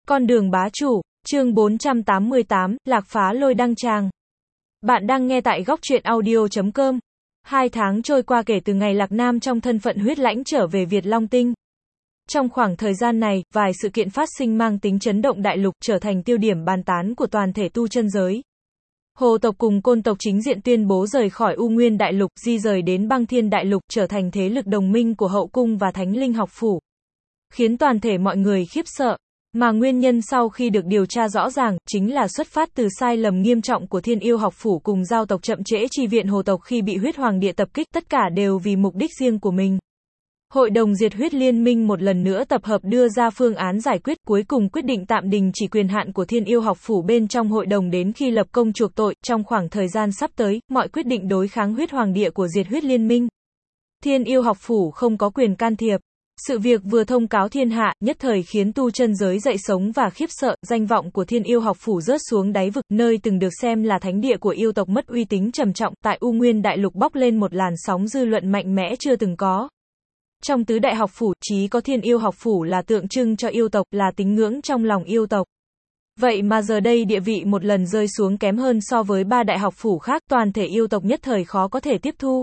Con đường bá chủ, chương 488, Lạc phá lôi đăng tràng. Bạn đang nghe tại góc truyện audio.com. 2 tháng trôi qua kể từ ngày Lạc Nam trong thân phận huyết lãnh trở về Việt Long Tinh. Trong khoảng thời gian này, vài sự kiện phát sinh mang tính chấn động đại lục trở thành tiêu điểm bàn tán của toàn thể tu chân giới. Hồ tộc cùng Côn tộc chính diện tuyên bố rời khỏi U Nguyên đại lục, di rời đến Băng Thiên đại lục trở thành thế lực đồng minh của Hậu cung và Thánh Linh học phủ. Khiến toàn thể mọi người khiếp sợ. Mà nguyên nhân sau khi được điều tra rõ ràng, chính là xuất phát từ sai lầm nghiêm trọng của Thiên Yêu học phủ cùng giao tộc chậm trễ chi viện Hồ tộc khi bị huyết hoàng địa tập kích, tất cả đều vì mục đích riêng của mình. Hội đồng diệt huyết liên minh một lần nữa tập hợp đưa ra phương án giải quyết, cuối cùng quyết định tạm đình chỉ quyền hạn của Thiên Yêu học phủ bên trong hội đồng đến khi lập công chuộc tội. Trong khoảng thời gian sắp tới, mọi quyết định đối kháng huyết hoàng địa của diệt huyết liên minh, Thiên Yêu học phủ không có quyền can thiệp. Sự việc vừa thông cáo thiên hạ, nhất thời khiến tu chân giới dậy sống và khiếp sợ, danh vọng của Thiên Yêu học phủ rớt xuống đáy vực, nơi từng được xem là thánh địa của yêu tộc mất uy tín trầm trọng, tại U Nguyên đại lục bốc lên một làn sóng dư luận mạnh mẽ chưa từng có. Trong tứ đại học phủ, chỉ có Thiên Yêu học phủ là tượng trưng cho yêu tộc, là tín ngưỡng trong lòng yêu tộc. Vậy mà giờ đây địa vị một lần rơi xuống kém hơn so với ba đại học phủ khác, toàn thể yêu tộc nhất thời khó có thể tiếp thu.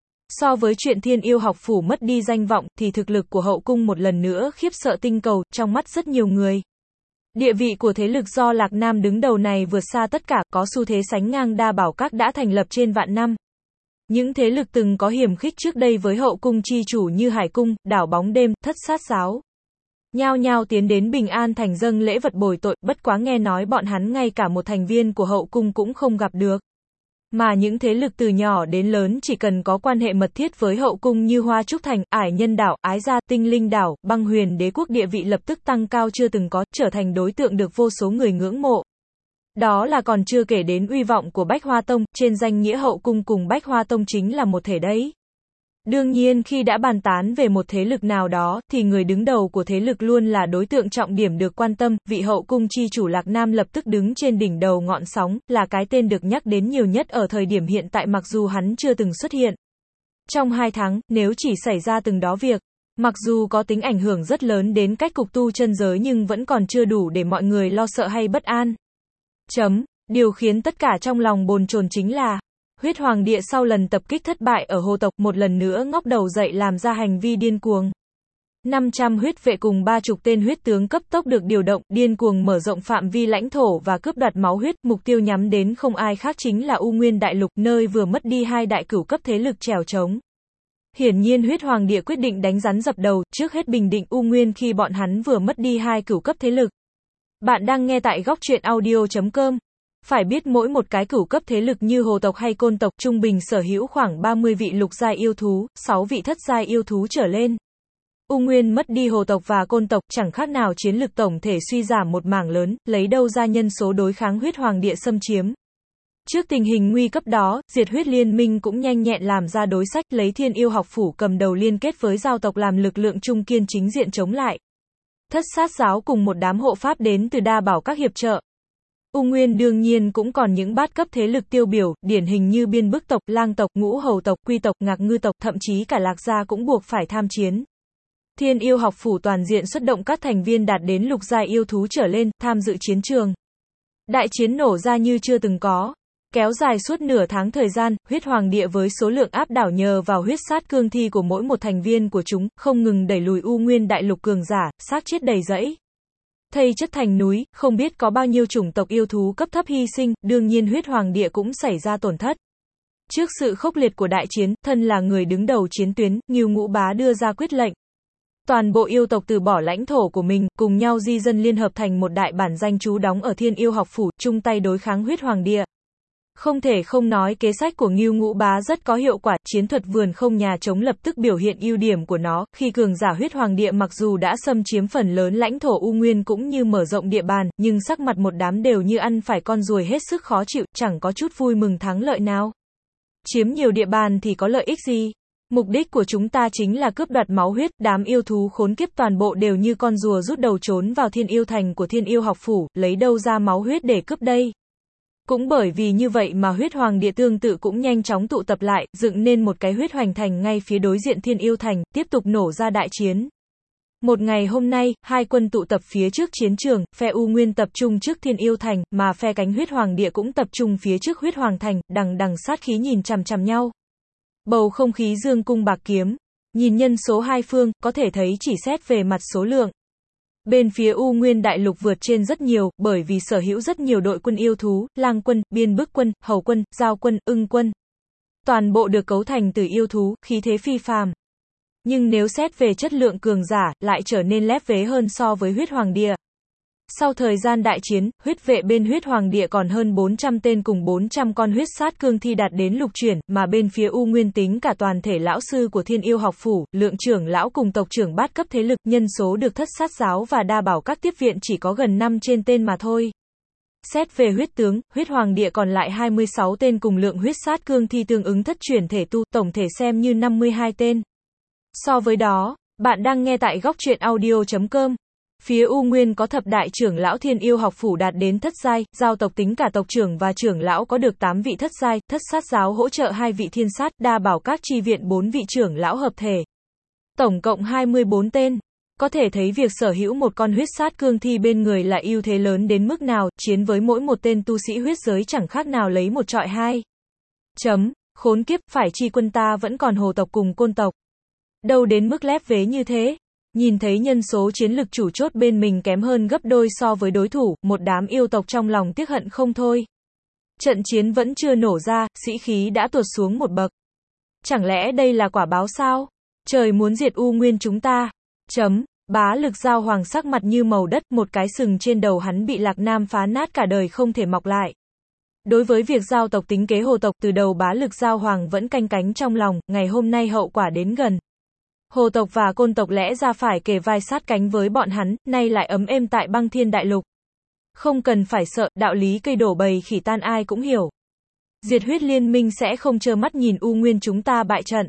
So với chuyện Thiên Yêu học phủ mất đi danh vọng, thì thực lực của Hậu cung một lần nữa khiếp sợ tinh cầu, trong mắt rất nhiều người. Địa vị của thế lực do Lạc Nam đứng đầu này vượt xa tất cả, có xu thế sánh ngang Đa Bảo Các đã thành lập trên vạn năm. Những thế lực từng có hiềm khích trước đây với Hậu cung chi chủ như Hải cung, Đảo Bóng Đêm, Thất Sát Giáo, nhao nhao tiến đến Bình An thành dâng lễ vật bồi tội, bất quá nghe nói bọn hắn ngay cả một thành viên của Hậu cung cũng không gặp được. Mà những thế lực từ nhỏ đến lớn chỉ cần có quan hệ mật thiết với Hậu cung như Hoa Trúc Thành, Ải Nhân Đảo, Ái Gia, Tinh Linh Đảo, Băng Huyền Đế quốc địa vị lập tức tăng cao chưa từng có, trở thành đối tượng được vô số người ngưỡng mộ. Đó là còn chưa kể đến uy vọng của Bách Hoa Tông, trên danh nghĩa Hậu cung cùng Bách Hoa Tông chính là một thể đấy. Đương nhiên khi đã bàn tán về một thế lực nào đó, thì người đứng đầu của thế lực luôn là đối tượng trọng điểm được quan tâm, vị Hậu cung chi chủ Lạc Nam lập tức đứng trên đỉnh đầu ngọn sóng, là cái tên được nhắc đến nhiều nhất ở thời điểm hiện tại mặc dù hắn chưa từng xuất hiện. Trong 2 tháng, nếu chỉ xảy ra từng đó việc, mặc dù có tính ảnh hưởng rất lớn đến cách cục tu chân giới nhưng vẫn còn chưa đủ để mọi người lo sợ hay bất an. Điều khiến tất cả trong lòng bồn chồn chính là huyết hoàng địa sau lần tập kích thất bại ở Hồ tộc một lần nữa ngóc đầu dậy làm ra hành vi điên cuồng. 500 huyết vệ cùng 30 tên huyết tướng cấp tốc được điều động, điên cuồng mở rộng phạm vi lãnh thổ và cướp đoạt máu huyết, mục tiêu nhắm đến không ai khác chính là U Nguyên đại lục, nơi vừa mất đi 2 đại cửu cấp thế lực trèo trống. Hiển nhiên huyết hoàng địa quyết định đánh rắn dập đầu, trước hết bình định U Nguyên khi bọn hắn vừa mất đi 2 cửu cấp thế lực. Bạn đang nghe tại góc truyện audio.com. Phải biết mỗi một cái cửu cấp thế lực như Hồ tộc hay Côn tộc trung bình sở hữu khoảng 30 vị lục giai yêu thú, 6 vị thất giai yêu thú trở lên. U Nguyên mất đi Hồ tộc và Côn tộc chẳng khác nào chiến lực tổng thể suy giảm một mảng lớn, lấy đâu ra nhân số đối kháng huyết hoàng địa xâm chiếm. Trước tình hình nguy cấp đó, diệt huyết liên minh cũng nhanh nhẹn làm ra đối sách, lấy Thiên Yêu học phủ cầm đầu liên kết với giao tộc làm lực lượng trung kiên chính diện chống lại. Thất Sát Giáo cùng một đám hộ pháp đến từ Đa Bảo Các hiệp trợ. U Nguyên đương nhiên cũng còn những bát cấp thế lực tiêu biểu, điển hình như Biên Bức tộc, Lang tộc, Ngũ Hầu tộc, Quy tộc, Ngạc Ngư tộc, thậm chí cả Lạc gia cũng buộc phải tham chiến. Thiên Yêu học phủ toàn diện xuất động các thành viên đạt đến lục giai yêu thú trở lên, tham dự chiến trường. Đại chiến nổ ra như chưa từng có. Kéo dài suốt nửa tháng thời gian, huyết hoàng địa với số lượng áp đảo nhờ vào huyết sát cương thi của mỗi một thành viên của chúng, không ngừng đẩy lùi U Nguyên đại lục cường giả, xác chết đầy rẫy. Thây chất thành núi, không biết có bao nhiêu chủng tộc yêu thú cấp thấp hy sinh, đương nhiên huyết hoàng địa cũng xảy ra tổn thất. Trước sự khốc liệt của đại chiến, thân là người đứng đầu chiến tuyến, Ngưu Ngũ Bá đưa ra quyết lệnh. Toàn bộ yêu tộc từ bỏ lãnh thổ của mình, cùng nhau di dân liên hợp thành một đại bản danh trú đóng ở Thiên Yêu học phủ, chung tay đối kháng huyết hoàng địa. Không thể không nói kế sách của Ngưu Ngũ Bá rất có hiệu quả, chiến thuật vườn không nhà trống lập tức biểu hiện ưu điểm của nó, khi cường giả huyết hoàng địa mặc dù đã xâm chiếm phần lớn lãnh thổ U Nguyên cũng như mở rộng địa bàn, nhưng sắc mặt một đám đều như ăn phải con ruồi hết sức khó chịu, chẳng có chút vui mừng thắng lợi nào. Chiếm nhiều địa bàn thì có lợi ích gì? Mục đích của chúng ta chính là cướp đoạt máu huyết, đám yêu thú khốn kiếp toàn bộ đều như con rùa rút đầu trốn vào Thiên Yêu thành của Thiên Yêu học phủ, lấy đâu ra máu huyết để cướp đây? Cũng bởi vì như vậy mà huyết hoàng địa tương tự cũng nhanh chóng tụ tập lại, dựng nên một cái huyết hoành thành ngay phía đối diện Thiên Yêu thành, tiếp tục nổ ra đại chiến. Một ngày hôm nay, hai quân tụ tập phía trước chiến trường, phe U Nguyên tập trung trước Thiên Yêu Thành, mà phe cánh Huyết Hoàng Địa cũng tập trung phía trước Huyết Hoàng Thành, đằng đằng sát khí nhìn chằm chằm nhau. Bầu không khí dương cung bạc kiếm. Nhìn nhân số hai phương, có thể thấy chỉ xét về mặt số lượng. Bên phía U Nguyên đại lục vượt trên rất nhiều, bởi vì sở hữu rất nhiều đội quân yêu thú, lang quân, biên bức quân, hầu quân, giao quân, ưng quân. Toàn bộ được cấu thành từ yêu thú, khí thế phi phàm. Nhưng nếu xét về chất lượng cường giả, lại trở nên lép vế hơn so với Huyết Hoàng Địa. Sau thời gian đại chiến, huyết vệ bên Huyết Hoàng Địa còn hơn 400 tên cùng 400 con huyết sát cương thi đạt đến lục chuyển, mà bên phía U Nguyên tính cả toàn thể lão sư của Thiên Yêu học phủ, lượng trưởng lão cùng tộc trưởng bát cấp thế lực, nhân số được thất sát giáo và đa bảo các tiếp viện chỉ có gần 5 trên tên mà thôi. Xét về huyết tướng, Huyết Hoàng Địa còn lại 26 tên cùng lượng huyết sát cương thi tương ứng thất chuyển thể tu, tổng thể xem như 52 tên. So với đó, bạn đang nghe tại góc truyện audio.com. Phía U Nguyên có thập đại trưởng lão Thiên Yêu học phủ đạt đến thất giai, giao tộc tính cả tộc trưởng và trưởng lão có được 8 vị thất giai, thất sát giáo hỗ trợ 2 vị thiên sát, đa bảo các chi viện 4 vị trưởng lão hợp thể. Tổng cộng 24 tên. Có thể thấy việc sở hữu một con huyết sát cương thi bên người là ưu thế lớn đến mức nào, chiến với mỗi một tên tu sĩ huyết giới chẳng khác nào lấy một trọi hai. Khốn kiếp, phải chi quân ta vẫn còn hồ tộc cùng côn tộc. Đâu đến mức lép vế như thế. Nhìn thấy nhân số chiến lực chủ chốt bên mình kém hơn gấp đôi so với đối thủ, một đám yêu tộc trong lòng tiếc hận không thôi. Trận chiến vẫn chưa nổ ra, sĩ khí đã tuột xuống một bậc. Chẳng lẽ đây là quả báo sao? Trời muốn diệt U Nguyên chúng ta. Bá Lực Giao Hoàng sắc mặt như màu đất, một cái sừng trên đầu hắn bị Lạc Nam phá nát cả đời không thể mọc lại. Đối với việc giao tộc tính kế hồ tộc từ đầu Bá Lực Giao Hoàng vẫn canh cánh trong lòng, ngày hôm nay hậu quả đến gần. Hồ tộc và côn tộc lẽ ra phải kề vai sát cánh với bọn hắn, nay lại ấm êm tại Băng Thiên Đại Lục. Không cần phải sợ, đạo lý cây đổ bầy khỉ tan ai cũng hiểu. Diệt huyết liên minh sẽ không trơ mắt nhìn U Nguyên chúng ta bại trận.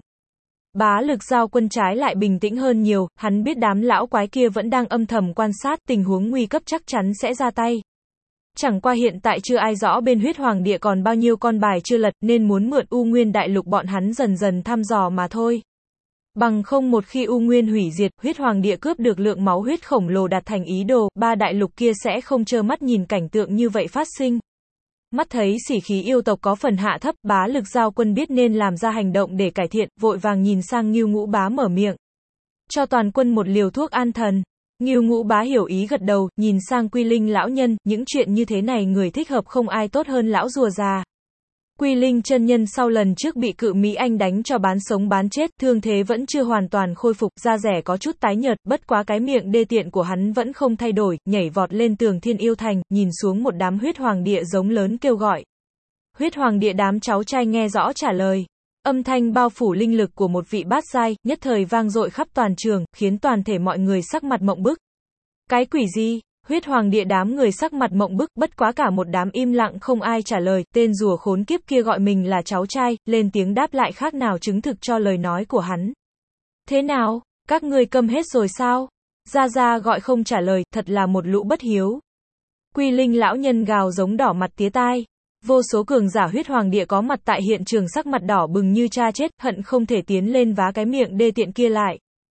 Bá Lực Giao quân trái lại bình tĩnh hơn nhiều, hắn biết đám lão quái kia vẫn đang âm thầm quan sát, tình huống nguy cấp chắc chắn sẽ ra tay. Chẳng qua hiện tại chưa ai rõ bên Huyết Hoàng Địa còn bao nhiêu con bài chưa lật, nên muốn mượn U Nguyên đại lục bọn hắn dần dần thăm dò mà thôi. Bằng không một khi U Nguyên hủy diệt, Huyết Hoàng Địa cướp được lượng máu huyết khổng lồ đạt thành ý đồ, ba đại lục kia sẽ không trơ mắt nhìn cảnh tượng như vậy phát sinh. Mắt thấy sĩ khí yêu tộc có phần hạ thấp, Bá Lực Giao quân biết nên làm ra hành động để cải thiện, vội vàng nhìn sang Ngưu Ngũ Bá mở miệng. Cho toàn quân một liều thuốc an thần. Ngưu Ngũ Bá hiểu ý gật đầu, nhìn sang Quy Linh lão nhân, những chuyện như thế này người thích hợp không ai tốt hơn lão rùa già. Quy Linh chân nhân sau lần trước bị Cự Mỹ Anh đánh cho bán sống bán chết, thương thế vẫn chưa hoàn toàn khôi phục, da rẻ có chút tái nhợt, bất quá cái miệng đê tiện của hắn vẫn không thay đổi, nhảy vọt lên tường Thiên Yêu Thành, nhìn xuống một đám Huyết Hoàng Địa giống lớn kêu gọi. Huyết Hoàng Địa đám cháu trai nghe rõ trả lời. Âm thanh bao phủ linh lực của một vị bát giai, nhất thời vang dội khắp toàn trường, khiến toàn thể mọi người sắc mặt mộng bức. Cái quỷ gì? Huyết Hoàng Địa đám người sắc mặt mộng bức, bất quá cả một đám im lặng không ai trả lời, tên rùa khốn kiếp kia gọi mình là cháu trai, lên tiếng đáp lại khác nào chứng thực cho lời nói của hắn. Thế nào? Các ngươi câm hết rồi sao? Gia Gia gọi không trả lời, thật là một lũ bất hiếu. Quy Linh lão nhân gào giống đỏ mặt tía tai. Vô số cường giả Huyết Hoàng Địa có mặt tại hiện trường sắc mặt đỏ bừng như cha chết, hận không thể tiến lên vá cái miệng đê tiện kia lại.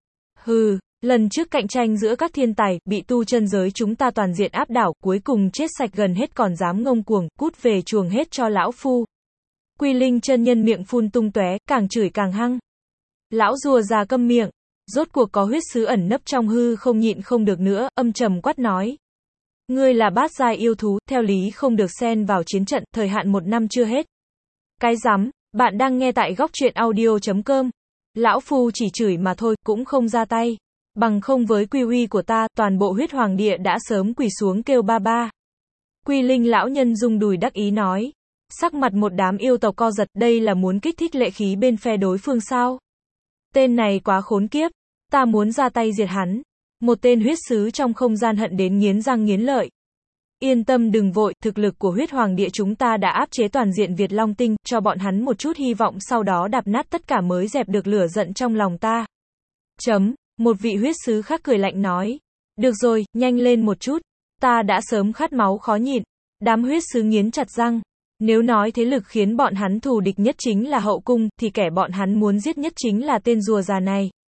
Hừ. Lần trước cạnh tranh giữa các thiên tài, bị tu chân giới chúng ta toàn diện áp đảo, cuối cùng chết sạch gần hết còn dám ngông cuồng, cút về chuồng hết cho lão phu. Quy Linh chân nhân miệng phun tung tóe, càng chửi càng hăng. Lão rùa già câm miệng, rốt cuộc có huyết sứ ẩn nấp trong hư không nhịn không được nữa, âm trầm quát nói. Ngươi là bát giai yêu thú, theo lý không được xen vào chiến trận, thời hạn 1 năm chưa hết. Cái rắm, bạn đang nghe tại góc truyện audio.com. Lão phu chỉ chửi mà thôi, cũng không ra tay. Bằng không với quy uy của ta, toàn bộ Huyết Hoàng Địa đã sớm quỳ xuống kêu ba ba. Quy Linh lão nhân rung đùi đắc ý nói. Sắc mặt một đám yêu tộc co giật, đây là muốn kích thích lệ khí bên phe đối phương sao? Tên này quá khốn kiếp, ta muốn ra tay diệt hắn. Một tên huyết sứ trong không gian hận đến nghiến răng nghiến lợi. Yên tâm đừng vội, thực lực của Huyết Hoàng Địa chúng ta đã áp chế toàn diện Việt Long Tinh, cho bọn hắn một chút hy vọng sau đó đạp nát tất cả mới dẹp được lửa giận trong lòng ta. Một vị huyết sứ khác cười lạnh nói. Được rồi, nhanh lên một chút. Ta đã sớm khát máu khó nhịn. Đám huyết sứ nghiến chặt răng. Nếu nói thế lực khiến bọn hắn thù địch nhất chính là hậu cung, thì kẻ bọn hắn muốn giết nhất chính là tên rùa già này.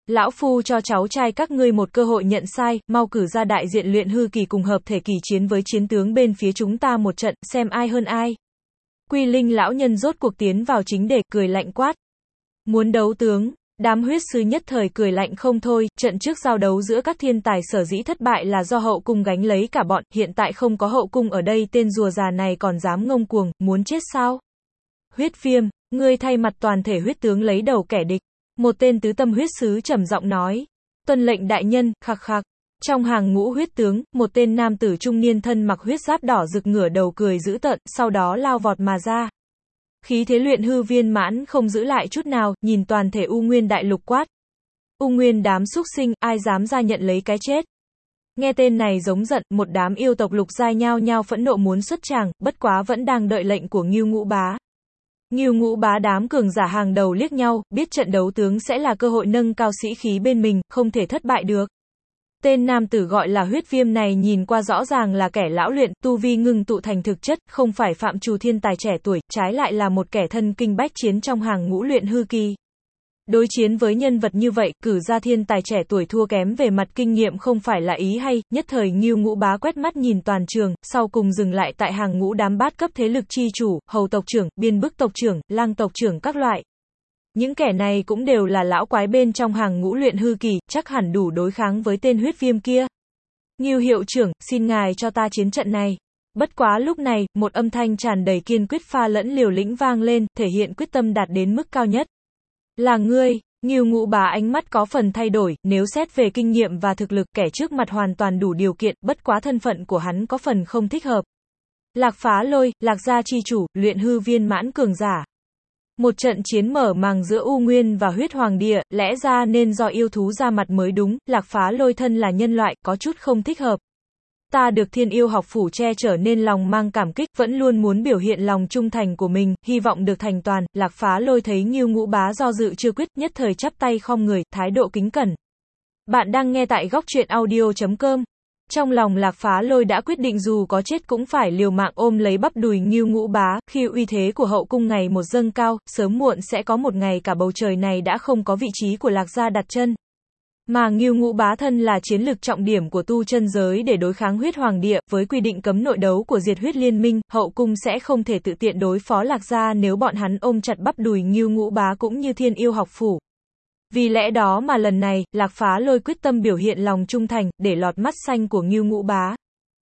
Lão Phu cho cháu trai các ngươi một cơ hội nhận sai, mau cử ra đại diện luyện hư kỳ cùng hợp thể kỳ chiến với chiến tướng bên phía chúng ta một trận, xem ai hơn ai. Quy Linh lão nhân rốt cuộc tiến vào chính đề, cười lạnh quát. Muốn đấu tướng, đám huyết sư nhất thời cười lạnh không thôi, trận trước giao đấu giữa các thiên tài sở dĩ thất bại là do hậu cung gánh lấy cả bọn, hiện tại không có hậu cung ở đây tên rùa già này còn dám ngông cuồng, muốn chết sao? Huyết Viêm, ngươi thay mặt toàn thể huyết tướng lấy đầu kẻ địch. Một tên tứ tâm huyết sứ trầm giọng nói. Tuân lệnh đại nhân, khạc khạc. Trong hàng ngũ huyết tướng, một tên nam tử trung niên thân mặc huyết giáp đỏ rực ngửa đầu cười dữ tợn, sau đó lao vọt mà ra. Khí thế luyện hư viên mãn không giữ lại chút nào, nhìn toàn thể U Nguyên đại lục quát. U Nguyên đám súc sinh, ai dám ra nhận lấy cái chết. Nghe tên này giống giận, một đám yêu tộc lục giai nhao nhao phẫn nộ muốn xuất tràng, bất quá vẫn đang đợi lệnh của Ngưu Ngũ Bá. Ngưu Ngũ Bá đám cường giả hàng đầu liếc nhau, biết trận đấu tướng sẽ là cơ hội nâng cao sĩ khí bên mình, không thể thất bại được. Tên nam tử gọi là Huyết Viêm này nhìn qua rõ ràng là kẻ lão luyện, tu vi ngưng tụ thành thực chất, không phải phạm trù thiên tài trẻ tuổi, trái lại là một kẻ thân kinh bách chiến trong hàng ngũ luyện hư kỳ. Đối chiến với nhân vật như vậy, cử ra thiên tài trẻ tuổi thua kém về mặt kinh nghiệm không phải là ý hay, nhất thời Ngưu Ngũ Bá quét mắt nhìn toàn trường, sau cùng dừng lại tại hàng ngũ đám bát cấp thế lực chi chủ, hầu tộc trưởng, biên bức tộc trưởng, lang tộc trưởng các loại. Những kẻ này cũng đều là lão quái bên trong hàng ngũ luyện hư kỳ, chắc hẳn đủ đối kháng với tên Huyết Viêm kia. Ngưu hiệu trưởng, xin ngài cho ta chiến trận này. Bất quá lúc này, một âm thanh tràn đầy kiên quyết pha lẫn liều lĩnh vang lên, thể hiện quyết tâm đạt đến mức cao nhất. Là ngươi. Ngưu Ngũ Bá ánh mắt có phần thay đổi, nếu xét về kinh nghiệm và thực lực, kẻ trước mặt hoàn toàn đủ điều kiện, bất quá thân phận của hắn có phần không thích hợp. Lạc Phá Lôi, Lạc gia chi chủ, luyện hư viên mãn cường giả. Một trận chiến mở màng giữa U Nguyên và Huyết Hoàng Địa, lẽ ra nên do yêu thú ra mặt mới đúng, Lạc Phá Lôi thân là nhân loại, có chút không thích hợp. Ta được Thiên Yêu học phủ che chở nên lòng mang cảm kích, vẫn luôn muốn biểu hiện lòng trung thành của mình, hy vọng được thành toàn. Lạc Phá Lôi thấy Ngưu Ngũ Bá do dự chưa quyết, nhất thời chắp tay khom người, thái độ kính cẩn. Bạn đang nghe tại góc truyện audio.com. Trong lòng Lạc Phá Lôi đã quyết định dù có chết cũng phải liều mạng ôm lấy bắp đùi Ngưu Ngũ Bá, khi uy thế của hậu cung ngày một dâng cao, sớm muộn sẽ có một ngày cả bầu trời này đã không có vị trí của Lạc gia đặt chân. Mà Ngưu Ngũ Bá thân là chiến lược trọng điểm của tu chân giới để đối kháng Huyết Hoàng Địa, với quy định cấm nội đấu của Diệt Huyết Liên Minh, hậu cung sẽ không thể tự tiện đối phó Lạc gia nếu bọn hắn ôm chặt bắp đùi Ngưu Ngũ Bá cũng như Thiên Yêu học phủ. Vì lẽ đó mà lần này, Lạc Phá Lôi quyết tâm biểu hiện lòng trung thành, để lọt mắt xanh của Ngưu Ngũ Bá.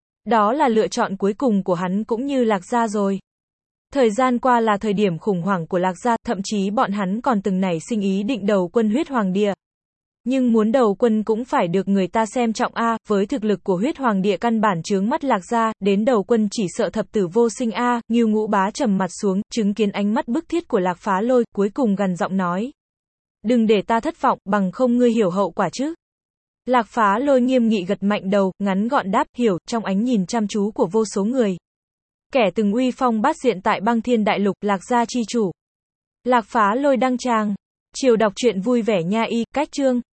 Đó là lựa chọn cuối cùng của hắn cũng như Lạc gia rồi. Thời gian qua là thời điểm khủng hoảng của Lạc gia, thậm chí bọn hắn còn từng nảy sinh ý định đầu quân Huyết Hoàng Địa. Nhưng muốn đầu quân cũng phải được người ta xem trọng a, với thực lực của Huyết Hoàng Địa căn bản chướng mắt Lạc gia, đến đầu quân chỉ sợ thập tử vô sinh a. Ngưu Ngũ Bá trầm mặt xuống, chứng kiến ánh mắt bức thiết của Lạc Phá Lôi, cuối cùng gằn giọng nói. Đừng để ta thất vọng, bằng không ngươi hiểu hậu quả chứ. Lạc Phá Lôi nghiêm nghị gật mạnh đầu, ngắn gọn đáp, hiểu, trong ánh nhìn chăm chú của vô số người. Kẻ từng uy phong bát diện tại Băng Thiên Đại Lục, Lạc gia chi chủ. Lạc Phá Lôi đăng tràng. Chiều đọc truyện vui vẻ nha y, cách chương.